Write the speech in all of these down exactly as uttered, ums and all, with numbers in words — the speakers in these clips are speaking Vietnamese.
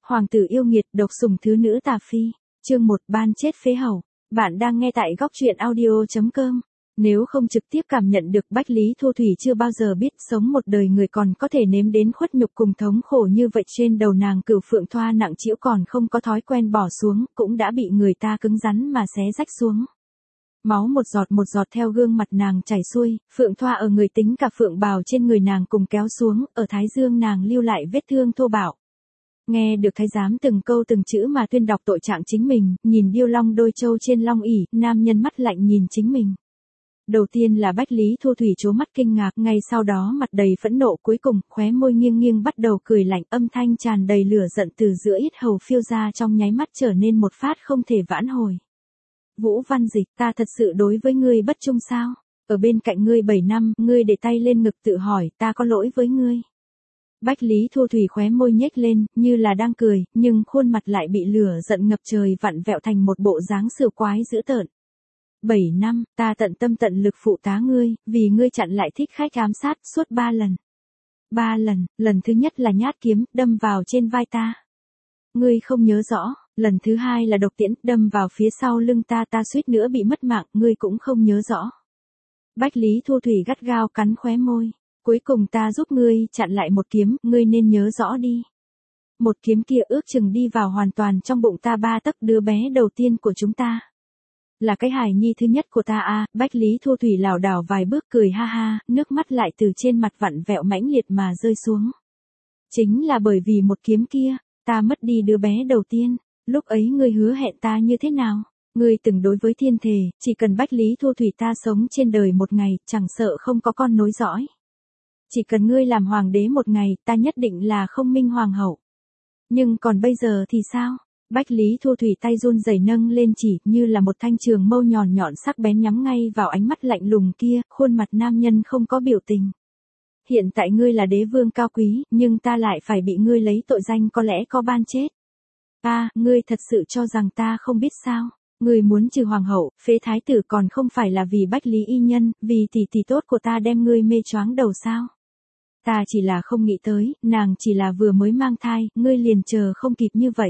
Hoàng tử yêu nghiệt độc sủng thứ nữ tà phi, chương một ban chết phế hầu. Bạn đang nghe tại góc truyện audio.com. Nếu không trực tiếp cảm nhận được Bách Lý Thu Thủy chưa bao giờ biết sống một đời người còn có thể nếm đến khuất nhục cùng thống khổ như vậy, trên đầu nàng cửu phượng thoa nặng trĩu còn không có thói quen bỏ xuống, cũng đã bị người ta cứng rắn mà xé rách xuống. Máu một giọt một giọt theo gương mặt nàng chảy xuôi, phượng thoa ở người tính cả phượng bào trên người nàng cùng kéo xuống, ở thái dương nàng lưu lại vết thương thô bạo. Nghe được thái giám từng câu từng chữ mà tuyên đọc tội trạng chính mình, nhìn điêu long đôi châu trên long ỷ, nam nhân mắt lạnh nhìn chính mình. Đầu tiên là Bách Lý Thu Thủy trố mắt kinh ngạc, ngay sau đó mặt đầy phẫn nộ, cuối cùng khóe môi nghiêng nghiêng bắt đầu cười lạnh, âm thanh tràn đầy lửa giận từ giữa yết hầu phiêu ra, trong nháy mắt trở nên một phát không thể vãn hồi. Vũ Văn Dịch, ta thật sự đối với ngươi bất trung sao? Ở bên cạnh ngươi bảy năm, ngươi để tay lên ngực tự hỏi, ta có lỗi với ngươi. Bách Lý Thu Thủy khóe môi nhếch lên, như là đang cười, nhưng khuôn mặt lại bị lửa giận ngập trời vặn vẹo thành một bộ dáng sửa quái dữ tợn. Bảy năm, ta tận tâm tận lực phụ tá ngươi, vì ngươi chặn lại thích khách ám sát suốt ba lần. Ba lần, lần thứ nhất là nhát kiếm, đâm vào trên vai ta. Ngươi không nhớ rõ, lần thứ hai là độc tiễn, đâm vào phía sau lưng ta, ta suýt nữa bị mất mạng, ngươi cũng không nhớ rõ. Bách Lý Thu Thủy gắt gao cắn khóe môi. Cuối cùng ta giúp ngươi chặn lại một kiếm, ngươi nên nhớ rõ đi. Một kiếm kia ước chừng đi vào hoàn toàn trong bụng ta, ba tấc đứa bé đầu tiên của chúng ta. Là cái hài nhi thứ nhất của ta à, Bách Lý Thu Thủy lảo đảo vài bước cười ha ha, nước mắt lại từ trên mặt vặn vẹo mãnh liệt mà rơi xuống. Chính là bởi vì một kiếm kia, ta mất đi đứa bé đầu tiên, lúc ấy ngươi hứa hẹn ta như thế nào? Ngươi từng đối với thiên thề, chỉ cần Bách Lý Thu Thủy ta sống trên đời một ngày, chẳng sợ không có con nối dõi. Chỉ cần ngươi làm hoàng đế một ngày, ta nhất định là không minh hoàng hậu. Nhưng còn bây giờ thì sao? Bách Lý Thu Thủy tay run rẩy nâng lên chỉ, như là một thanh trường mâu nhọn nhọn sắc bén nhắm ngay vào ánh mắt lạnh lùng kia, khuôn mặt nam nhân không có biểu tình. Hiện tại ngươi là đế vương cao quý, nhưng ta lại phải bị ngươi lấy tội danh có lẽ có ban chết. Ta, ngươi thật sự cho rằng ta không biết sao? Ngươi muốn trừ hoàng hậu, phế thái tử còn không phải là vì Bách Lý y nhân, vì tỷ tỷ tốt của ta đem ngươi mê choáng đầu sao? Ta chỉ là không nghĩ tới, nàng chỉ là vừa mới mang thai, ngươi liền chờ không kịp như vậy.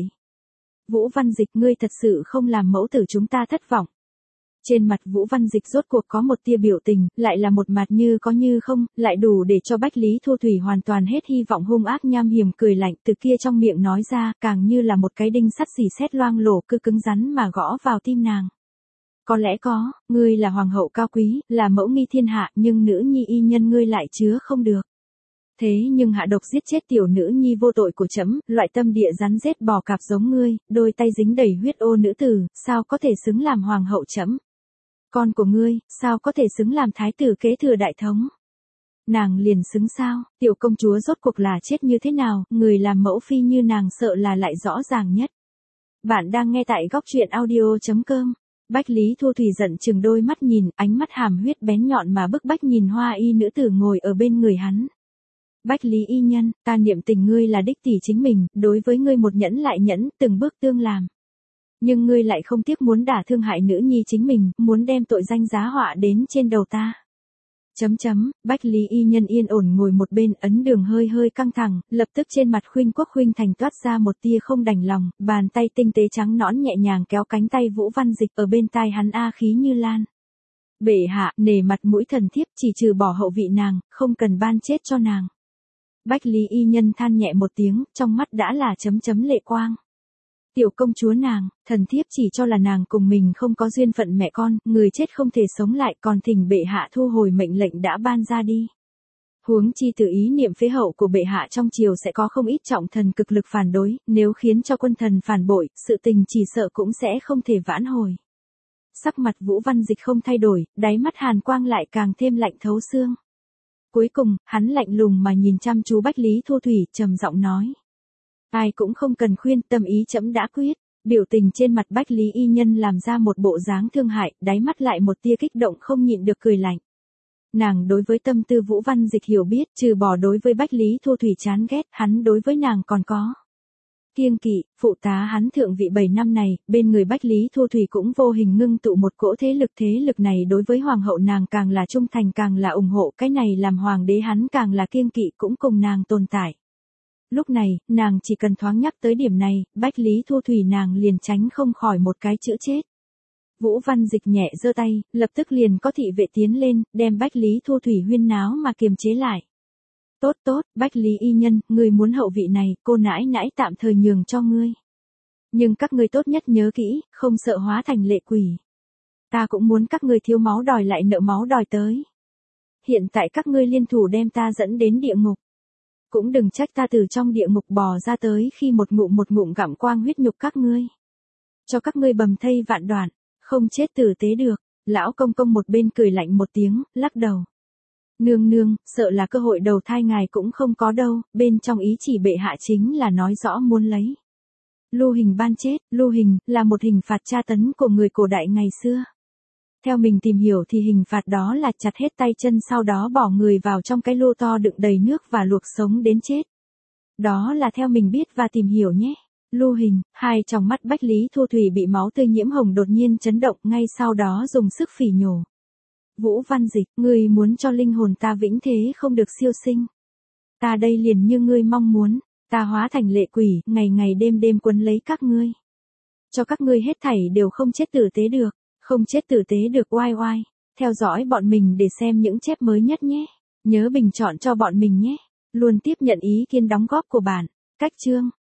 Vũ Văn Dịch, ngươi thật sự không làm mẫu tử chúng ta thất vọng. Trên mặt Vũ Văn Dịch rốt cuộc có một tia biểu tình, lại là một mặt như có như không, lại đủ để cho Bách Lý Thu Thủy hoàn toàn hết hy vọng, hung ác nham hiểm cười lạnh từ kia trong miệng nói ra, càng như là một cái đinh sắt xì sét loang lổ cứ cứng rắn mà gõ vào tim nàng. Có lẽ có, ngươi là hoàng hậu cao quý, là mẫu nghi thiên hạ, nhưng nữ nhi y nhân ngươi lại chứa không được. Thế nhưng hạ độc giết chết tiểu nữ nhi vô tội của trẫm, loại tâm địa rắn rết bò cạp giống ngươi, đôi tay dính đầy huyết ô nữ tử, sao có thể xứng làm hoàng hậu trẫm? Con của ngươi, sao có thể xứng làm thái tử kế thừa đại thống? Nàng liền xứng sao? Tiểu công chúa rốt cuộc là chết như thế nào, người làm mẫu phi như nàng sợ là lại rõ ràng nhất. Bạn đang nghe tại góc truyện audio.com. Bách Lý Thu Thủy giận chừng đôi mắt nhìn, ánh mắt hàm huyết bén nhọn mà bức bách nhìn hoa y nữ tử ngồi ở bên người hắn. Bách Lý y nhân, ta niệm tình ngươi là đích tỷ chính mình, đối với ngươi một nhẫn lại nhẫn, từng bước tương làm. Nhưng ngươi lại không tiếc muốn đả thương hại nữ nhi chính mình, muốn đem tội danh giá họa đến trên đầu ta. Chấm chấm, Bách Lý y nhân yên ổn ngồi một bên, ấn đường hơi hơi căng thẳng, lập tức trên mặt Khuynh Quốc Khuynh Thành toát ra một tia không đành lòng, bàn tay tinh tế trắng nõn nhẹ nhàng kéo cánh tay Vũ Văn Dịch ở bên tai hắn a khí như lan. Bệ hạ, nể mặt mũi thần thiếp chỉ trừ bỏ hậu vị nàng, không cần ban chết cho nàng. Bách Lý y nhân than nhẹ một tiếng, trong mắt đã là chấm chấm lệ quang. Tiểu công chúa nàng, thần thiếp chỉ cho là nàng cùng mình không có duyên phận mẹ con, người chết không thể sống lại, còn thỉnh bệ hạ thu hồi mệnh lệnh đã ban ra đi. Huống chi từ ý niệm phế hậu của bệ hạ trong triều sẽ có không ít trọng thần cực lực phản đối, nếu khiến cho quân thần phản bội, sự tình chỉ sợ cũng sẽ không thể vãn hồi. Sắc mặt Vũ Văn Dịch không thay đổi, đáy mắt hàn quang lại càng thêm lạnh thấu xương. Cuối cùng, hắn lạnh lùng mà nhìn chăm chú Bách Lý Thu Thủy, trầm giọng nói. Ai cũng không cần khuyên, tâm ý trẫm đã quyết. Biểu tình trên mặt Bách Lý y nhân làm ra một bộ dáng thương hại, đáy mắt lại một tia kích động không nhịn được cười lạnh. Nàng đối với tâm tư Vũ Văn Dịch hiểu biết, trừ bỏ đối với Bách Lý Thu Thủy chán ghét, hắn đối với nàng còn có kiêng kỵ. Phụ tá hắn thượng vị bảy năm này, bên người Bách Lý Thu Thủy cũng vô hình ngưng tụ một cỗ thế lực, thế lực này đối với hoàng hậu nàng càng là trung thành, càng là ủng hộ, cái này làm hoàng đế hắn càng là kiêng kỵ, cũng cùng nàng tồn tại. Lúc này, nàng chỉ cần thoáng nhắc tới điểm này, Bách Lý Thu Thủy nàng liền tránh không khỏi một cái chữ chết. Vũ Văn Dịch nhẹ giơ tay, lập tức liền có thị vệ tiến lên, đem Bách Lý Thu Thủy huyên náo mà kiềm chế lại. Tốt tốt, Bách Lý y nhân, ngươi muốn hậu vị này, cô nãi nãi tạm thời nhường cho ngươi. Nhưng các ngươi tốt nhất nhớ kỹ, không sợ hóa thành lệ quỷ. Ta cũng muốn các ngươi thiếu máu đòi lại nợ máu đòi tới. Hiện tại các ngươi liên thủ đem ta dẫn đến địa ngục. Cũng đừng trách ta từ trong địa ngục bò ra tới khi một ngụm một ngụm gặm quang huyết nhục các ngươi. Cho các ngươi bầm thây vạn đoạn, không chết tử tế được. Lão công công một bên cười lạnh một tiếng, lắc đầu. Nương nương, sợ là cơ hội đầu thai ngài cũng không có đâu, bên trong ý chỉ bệ hạ chính là nói rõ muốn lấy. Lưu hình ban chết, lưu hình, là một hình phạt tra tấn của người cổ đại ngày xưa. Theo mình tìm hiểu thì hình phạt đó là chặt hết tay chân sau đó bỏ người vào trong cái lô to đựng đầy nước và luộc sống đến chết. Đó là theo mình biết và tìm hiểu nhé. Lưu hình, hai tròng mắt Bách Lý Thu Thủy bị máu tươi nhiễm hồng đột nhiên chấn động ngay sau đó dùng sức phỉ nhổ. Vũ Văn Dịch, ngươi muốn cho linh hồn ta vĩnh thế không được siêu sinh. Ta đây liền như ngươi mong muốn, ta hóa thành lệ quỷ, ngày ngày đêm đêm quấn lấy các ngươi. Cho các ngươi hết thảy đều không chết tử tế được, không chết tử tế được oai oai. Theo dõi bọn mình để xem những chép mới nhất nhé. Nhớ bình chọn cho bọn mình nhé. Luôn tiếp nhận ý kiến đóng góp của bạn. Cách chương